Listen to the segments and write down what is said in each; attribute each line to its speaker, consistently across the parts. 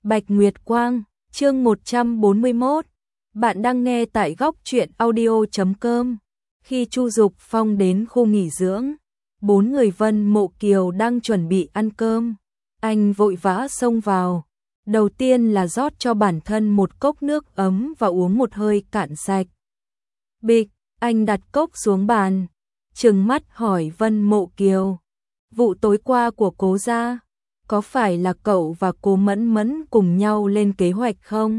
Speaker 1: Bạch Nguyệt Quang, chương 141. Bạn đang nghe tại góc truyện audio.com. Khi Chu Dục Phong đến khu nghỉ dưỡng, bốn người Vân Mộ Kiều đang chuẩn bị ăn cơm. Anh vội vã xông vào. Đầu tiên là rót cho bản thân một cốc nước ấm và uống một hơi cạn sạch. Bịch, anh đặt cốc xuống bàn, trừng mắt hỏi Vân Mộ Kiều. Vụ tối qua của Cố gia, có phải là cậu và cô Mẫn Mẫn cùng nhau lên kế hoạch không?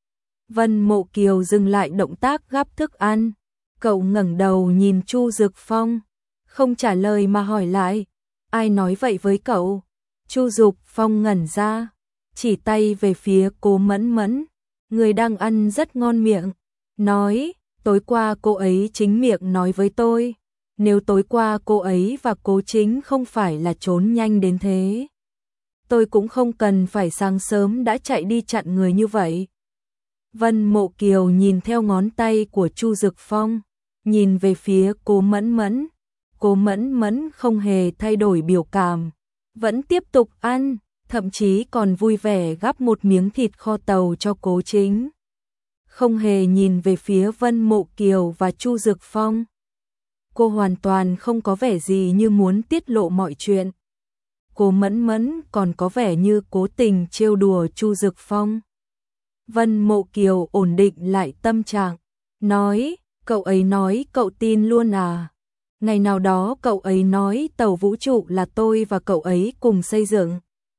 Speaker 1: Vân Mộ Kiều dừng lại động tác gắp thức ăn. Cậu ngẩng đầu nhìn Chu Dực Phong, không trả lời mà hỏi lại. Ai nói vậy với cậu? Chu Dực Phong ngẩn ra, chỉ tay về phía cô Mẫn Mẫn, người đang ăn rất ngon miệng. Nói, tối qua cô ấy chính miệng nói với tôi. Nếu tối qua cô ấy và Cố Chính không phải là trốn nhanh đến thế, tôi cũng không cần phải sáng sớm đã chạy đi chặn người như vậy. Vân Mộ Kiều nhìn theo ngón tay của Chu Dực Phong, nhìn về phía cô Mẫn Mẫn. Cô Mẫn Mẫn không hề thay đổi biểu cảm, vẫn tiếp tục ăn, thậm chí còn vui vẻ gắp một miếng thịt kho tàu cho Cố Chính. Không hề nhìn về phía Vân Mộ Kiều và Chu Dực Phong. Cô hoàn toàn không có vẻ gì như muốn tiết lộ mọi chuyện. Cô Mẫn Mẫn còn có vẻ như cố tình trêu đùa Chu Dực Phong. Vân Mộ Kiều ổn định lại tâm trạng, nói, cậu ấy nói cậu tin luôn à? Ngày nào đó cậu ấy nói tàu vũ trụ là tôi và cậu ấy cùng xây dựng.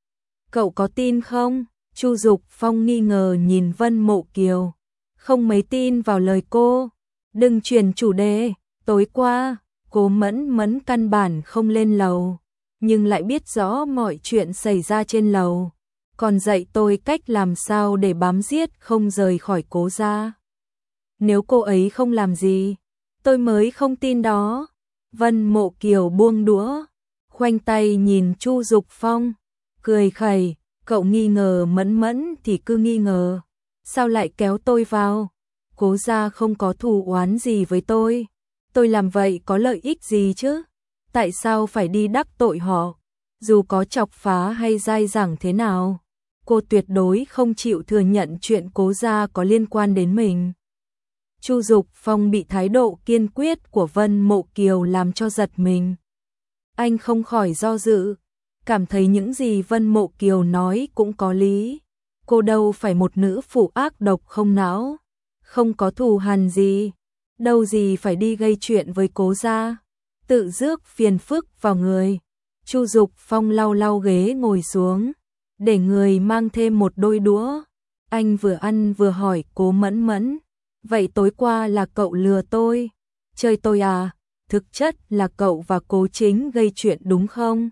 Speaker 1: Cậu có tin không? Chu Dực Phong nghi ngờ nhìn Vân Mộ Kiều, không mấy tin vào lời cô. Đừng chuyển chủ đề, tối qua, cô Mẫn Mẫn căn bản không lên lầu, nhưng lại biết rõ mọi chuyện xảy ra trên lầu, còn dạy tôi cách làm sao để bám giết không rời khỏi Cố gia. Nếu cô ấy không làm gì, tôi mới không tin đó. Vân Mộ Kiều buông đũa, khoanh tay nhìn Chu Dực Phong, cười khẩy, cậu nghi ngờ Mẫn Mẫn thì cứ nghi ngờ, sao lại kéo tôi vào? Cố gia không có thù oán gì với tôi làm vậy có lợi ích gì chứ? Tại sao phải đi đắc tội họ? Dù có chọc phá hay dai dẳng thế nào, cô tuyệt đối không chịu thừa nhận chuyện Cố gia có liên quan đến mình. Chu Dực Phong bị thái độ kiên quyết của Vân Mộ Kiều làm cho giật mình. Anh không khỏi do dự, cảm thấy những gì Vân Mộ Kiều nói cũng có lý. Cô đâu phải một nữ phụ ác độc không não, không có thù hằn gì, đâu gì phải đi gây chuyện với Cố gia, tự rước phiền phức vào người. Chu Dực Phong lau lau ghế ngồi xuống, để người mang thêm một đôi đũa. Anh vừa ăn vừa hỏi Cố Mẫn Mẫn, vậy tối qua là cậu lừa tôi, chơi tôi à? Thực chất là cậu và Cố Chính gây chuyện đúng không?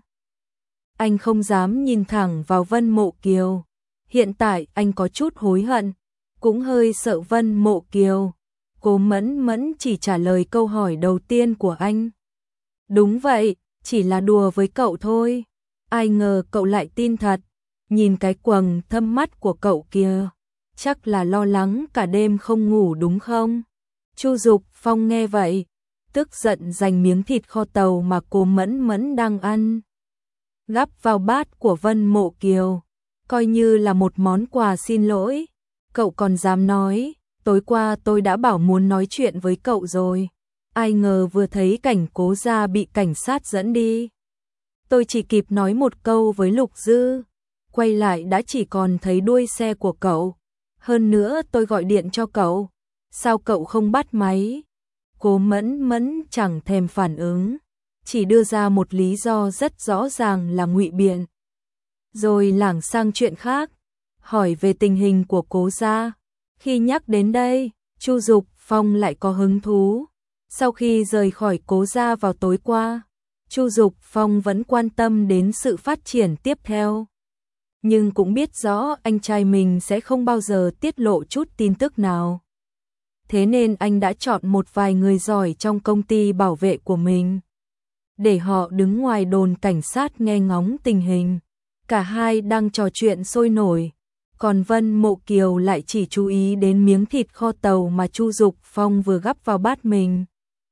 Speaker 1: Anh không dám nhìn thẳng vào Vân Mộ Kiều. Hiện tại anh có chút hối hận, cũng hơi sợ Vân Mộ Kiều. Cố Mẫn Mẫn chỉ trả lời câu hỏi đầu tiên của anh. Đúng vậy, chỉ là đùa với cậu thôi. Ai ngờ cậu lại tin thật. Nhìn cái quầng thâm mắt của cậu kia, chắc là lo lắng cả đêm không ngủ đúng không? Chu Dực Phong nghe vậy, tức giận giành miếng thịt kho tàu mà cô Mẫn Mẫn đang ăn, gắp vào bát của Vân Mộ Kiều, coi như là một món quà xin lỗi. Cậu còn dám nói, tối qua tôi đã bảo muốn nói chuyện với cậu rồi. Ai ngờ vừa thấy cảnh Cố gia bị cảnh sát dẫn đi, tôi chỉ kịp nói một câu với Lục Dư, quay lại đã chỉ còn thấy đuôi xe của cậu. Hơn nữa tôi gọi điện cho cậu, sao cậu không bắt máy? Cố Mẫn Mẫn chẳng thèm phản ứng, chỉ đưa ra một lý do rất rõ ràng là ngụy biện. Rồi lảng sang chuyện khác, hỏi về tình hình của Cố gia. Khi nhắc đến đây, Chu Dực Phong lại có hứng thú. Sau khi rời khỏi Cố gia vào tối qua, Chu Dực Phong vẫn quan tâm đến sự phát triển tiếp theo. Nhưng cũng biết rõ anh trai mình sẽ không bao giờ tiết lộ chút tin tức nào. Thế nên anh đã chọn một vài người giỏi trong công ty bảo vệ của mình, để họ đứng ngoài đồn cảnh sát nghe ngóng tình hình. Cả hai đang trò chuyện sôi nổi, còn Vân Mộ Kiều lại chỉ chú ý đến miếng thịt kho tàu mà Chu Dực Phong vừa gắp vào bát mình.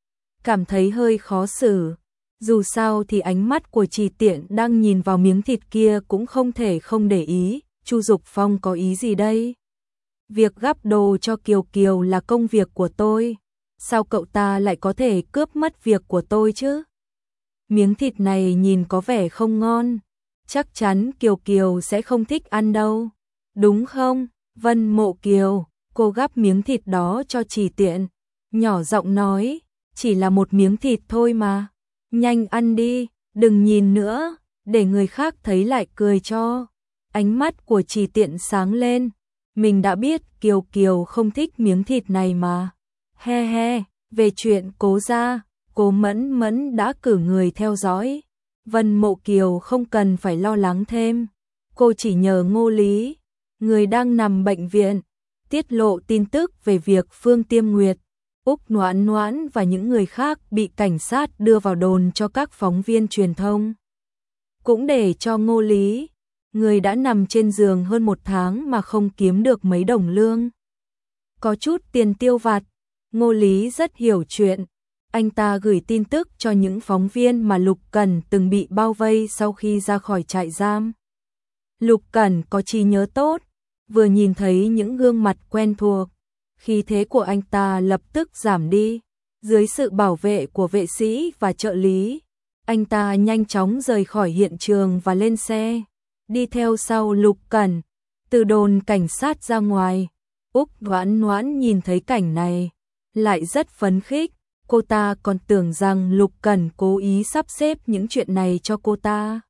Speaker 1: Cảm thấy hơi khó xử, dù sao thì ánh mắt của Trì Tiện đang nhìn vào miếng thịt kia cũng không thể không để ý, Chu Dục Phong có ý gì đây? Việc gắp đồ cho Kiều Kiều là công việc của tôi, sao cậu ta lại có thể cướp mất việc của tôi chứ? Miếng thịt này nhìn có vẻ không ngon, chắc chắn Kiều Kiều sẽ không thích ăn đâu, đúng không? Vân Mộ Kiều, cô gắp miếng thịt đó cho Trì Tiện, nhỏ giọng nói, chỉ là một miếng thịt thôi mà, nhanh ăn đi, đừng nhìn nữa, để người khác thấy lại cười cho. Ánh mắt của Trì Tiện sáng lên, mình đã biết Kiều Kiều không thích miếng thịt này mà. He he, về chuyện Cố gia, Cố Mẫn Mẫn đã cử người theo dõi. Vân Mộ Kiều không cần phải lo lắng thêm. Cô chỉ nhờ Ngô Lý, người đang nằm bệnh viện, tiết lộ tin tức về việc Phương Tiêm Nguyệt, Úc Noãn Noãn và những người khác bị cảnh sát đưa vào đồn cho các phóng viên truyền thông. Cũng để cho Ngô Lý, người đã nằm trên giường hơn 1 tháng mà không kiếm được mấy đồng lương, có chút tiền tiêu vặt. Ngô Lý rất hiểu chuyện, anh ta gửi tin tức cho những phóng viên mà Lục Cẩn từng bị bao vây sau khi ra khỏi trại giam. Lục Cẩn có trí nhớ tốt, vừa nhìn thấy những gương mặt quen thuộc, khí thế của anh ta lập tức giảm đi. Dưới sự bảo vệ của vệ sĩ và trợ lý, anh ta nhanh chóng rời khỏi hiện trường và lên xe, đi theo sau Lục Cẩn, từ đồn cảnh sát ra ngoài. Úc Noãn Noãn nhìn thấy cảnh này, lại rất phấn khích, cô ta còn tưởng rằng Lục Cẩn cố ý sắp xếp những chuyện này cho cô ta,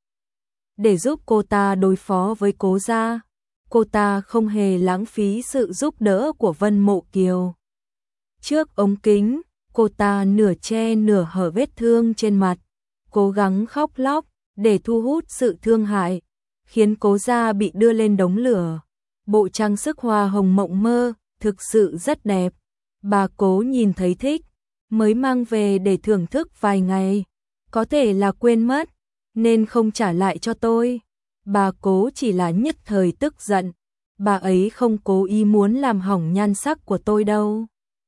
Speaker 1: để giúp cô ta đối phó với Cố gia. Cô ta không hề lãng phí sự giúp đỡ của Vân Mộ Kiều. Trước ống kính, cô ta nửa che nửa hở vết thương trên mặt, cố gắng khóc lóc để thu hút sự thương hại, khiến Cố gia bị đưa lên đống lửa. Bộ trang sức hoa hồng mộng mơ thực sự rất đẹp, bà Cố nhìn thấy thích, mới mang về để thưởng thức vài ngày, có thể là quên mất, nên không trả lại cho tôi. Bà Cố chỉ là nhất thời tức giận, bà ấy không cố ý muốn làm hỏng nhan sắc của tôi đâu.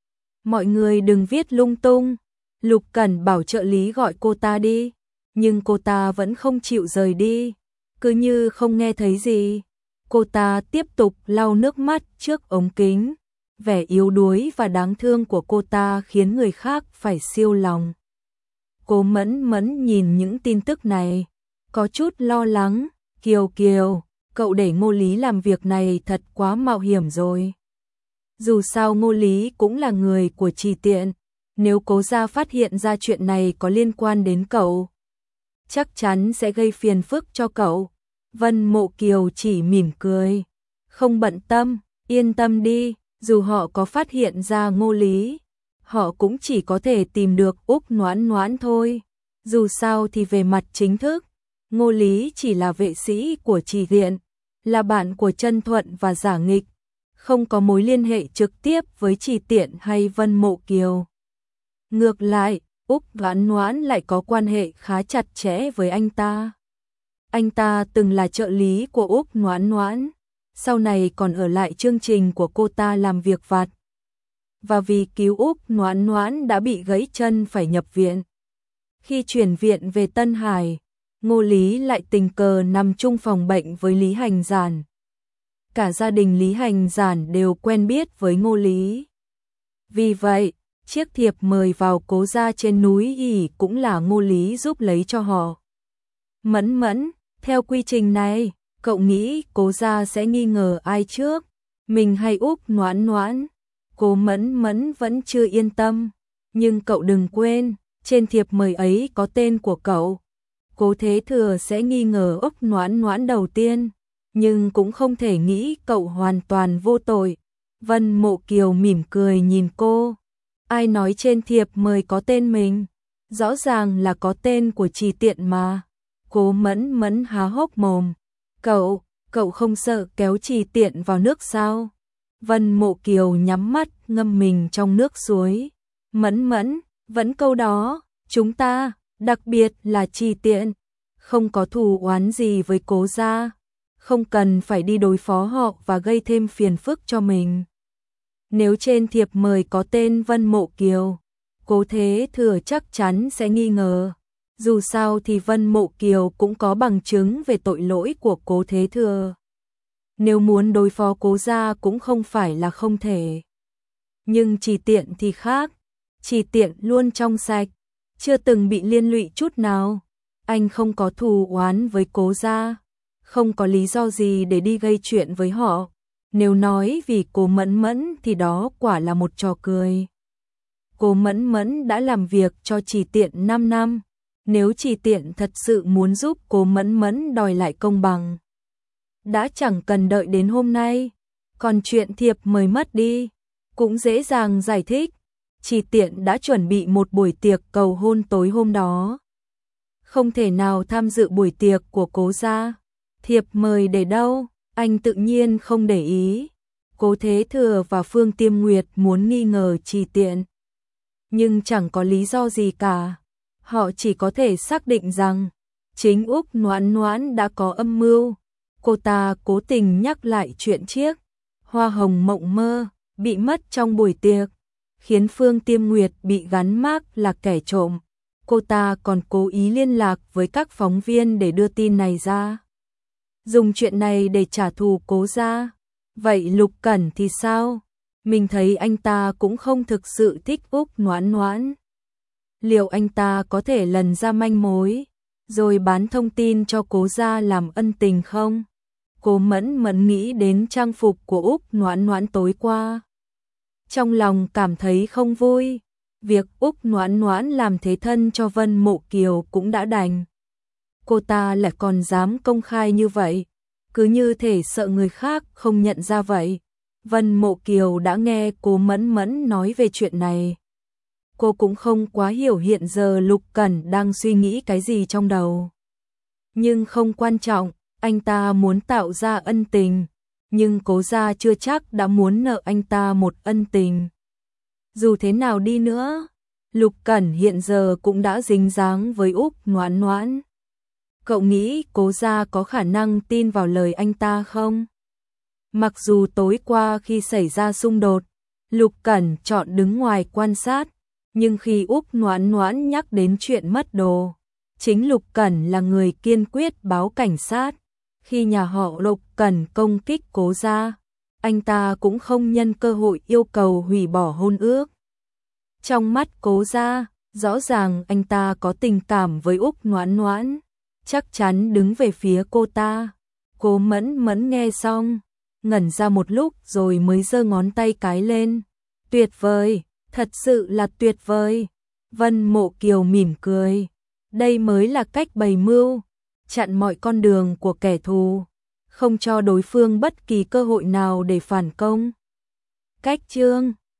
Speaker 1: Mọi người đừng viết lung tung. Lục Cẩn bảo trợ lý gọi cô ta đi, nhưng cô ta vẫn không chịu rời đi, cứ như không nghe thấy gì. Cô ta tiếp tục lau nước mắt trước ống kính, vẻ yếu đuối và đáng thương của cô ta khiến người khác phải siêu lòng. Cố Mẫn Mẫn nhìn những tin tức này, có chút lo lắng. Kiều Kiều, cậu để Ngô Lý làm việc này thật quá mạo hiểm rồi. Dù sao Ngô Lý cũng là người của Trì Tiện, nếu Cố gia phát hiện ra chuyện này có liên quan đến cậu, chắc chắn sẽ gây phiền phức cho cậu. Vân Mộ Kiều chỉ mỉm cười, không bận tâm, yên tâm đi, dù họ có phát hiện ra Ngô Lý, họ cũng chỉ có thể tìm được Úc Noãn Noãn thôi. Dù sao thì về mặt chính thức, Ngô Lý chỉ là vệ sĩ của Trì Tiện, là bạn của Chân Thuận và Giả Nghịch, không có mối liên hệ trực tiếp với Trì Tiện hay Vân Mộ Kiều. Ngược lại, Úc Noãn Noãn lại có quan hệ khá chặt chẽ với anh ta. Anh ta từng là trợ lý của Úc Noãn Noãn, sau này còn ở lại chương trình của cô ta làm việc vặt. Và vì cứu Úc Noãn Noãn đã bị gãy chân phải nhập viện. Khi chuyển viện về Tân Hải, Ngô Lý lại tình cờ nằm chung phòng bệnh với Lý Hành Giản. Cả gia đình Lý Hành Giản đều quen biết với Ngô Lý. Vì vậy, chiếc thiệp mời vào Cố gia trên núi ỉ cũng là Ngô Lý giúp lấy cho họ. Mẫn Mẫn, theo quy trình này, cậu nghĩ Cố gia sẽ nghi ngờ ai trước, mình hay Úc Noãn Noãn? Cố Mẫn Mẫn vẫn chưa yên tâm, nhưng cậu đừng quên, trên thiệp mời ấy có tên của cậu. Cố Thế Thừa sẽ nghi ngờ Úc Noãn Noãn đầu tiên, nhưng cũng không thể nghĩ cậu hoàn toàn vô tội. Vân Mộ Kiều mỉm cười nhìn cô. Ai nói trên thiệp mời có tên mình? Rõ ràng là có tên của Trì Tiện mà. Cố Mẫn Mẫn há hốc mồm. Cậu không sợ kéo Trì Tiện vào nước sao? Vân Mộ Kiều nhắm mắt ngâm mình trong nước suối. Mẫn Mẫn, vẫn câu đó, chúng ta, đặc biệt là Trì Tiện, không có thù oán gì với Cố gia, không cần phải đi đối phó họ và gây thêm phiền phức cho mình. Nếu trên thiệp mời có tên Vân Mộ Kiều, Cố Thế Thừa chắc chắn sẽ nghi ngờ. Dù sao thì Vân Mộ Kiều cũng có bằng chứng về tội lỗi của Cố Thế Thừa. nếu muốn đối phó Cố gia cũng không phải là không thể. Nhưng Trì Tiện thì khác, Trì Tiện luôn trong sạch, chưa từng bị liên lụy chút nào. Anh không có thù oán với Cố gia, không có lý do gì để đi gây chuyện với họ. Nếu nói vì Cố Mẫn Mẫn thì đó quả là một trò cười. Cố Mẫn Mẫn đã làm việc cho Trì Tiện 5 năm. Nếu Trì Tiện thật sự muốn giúp Cố Mẫn Mẫn đòi lại công bằng, đã chẳng cần đợi đến hôm nay. Còn chuyện thiệp mời mất đi, cũng dễ dàng giải thích. Trì Tiện đã chuẩn bị một buổi tiệc cầu hôn tối hôm đó, không thể nào tham dự buổi tiệc của Cố gia. Thiệp mời để đâu, anh tự nhiên không để ý. Cố Thế Thừa và Phương Tiêm Nguyệt muốn nghi ngờ Trì Tiện, nhưng chẳng có lý do gì cả. Họ chỉ có thể xác định rằng chính Úc Noãn Noãn đã có âm mưu. Cô ta cố tình nhắc lại chuyện chiếc hoa hồng mộng mơ bị mất trong buổi tiệc, khiến Phương Tiêm Nguyệt bị gắn mác là kẻ trộm. Cô ta còn cố ý liên lạc với các phóng viên để đưa tin này ra, dùng chuyện này để trả thù Cố gia. Vậy Lục Cẩn thì sao? Mình thấy anh ta cũng không thực sự thích Úc Noãn Noãn. Liệu anh ta có thể lần ra manh mối, rồi bán thông tin cho Cố gia làm ân tình không? Cố Mẫn Mẫn nghĩ đến trang phục của Úc Noãn Noãn tối qua, trong lòng cảm thấy không vui. Việc Úc Noãn Noãn làm thế thân cho Vân Mộ Kiều cũng đã đành, cô ta lại còn dám công khai như vậy, cứ như thể sợ người khác không nhận ra vậy. Vân Mộ Kiều đã nghe Cố Mẫn Mẫn nói về chuyện này. Cô cũng không quá hiểu hiện giờ Lục Cẩn đang suy nghĩ cái gì trong đầu. Nhưng không quan trọng, anh ta muốn tạo ra ân tình, nhưng Cố gia chưa chắc đã muốn nợ anh ta một ân tình. Dù thế nào đi nữa, Lục Cẩn hiện giờ cũng đã dính dáng với Úc Noãn Noãn. Cậu nghĩ Cố gia có khả năng tin vào lời anh ta không? Mặc dù tối qua khi xảy ra xung đột, Lục Cẩn chọn đứng ngoài quan sát, nhưng khi Úc Noãn Noãn nhắc đến chuyện mất đồ, chính Lục Cẩn là người kiên quyết báo cảnh sát. Khi nhà họ Lục Cẩn công kích Cố gia, anh ta cũng không nhân cơ hội yêu cầu hủy bỏ hôn ước. Trong mắt Cố gia, rõ ràng anh ta có tình cảm với Úc Noãn Noãn, chắc chắn đứng về phía cô ta. Cố Mẫn Mẫn nghe xong, ngẩn ra một lúc rồi mới giơ ngón tay cái lên. Tuyệt vời, thật sự là tuyệt vời. Vân Mộ Kiều mỉm cười. Đây mới là cách bày mưu, chặn mọi con đường của kẻ thù, không cho đối phương bất kỳ cơ hội nào để phản công. Cách chương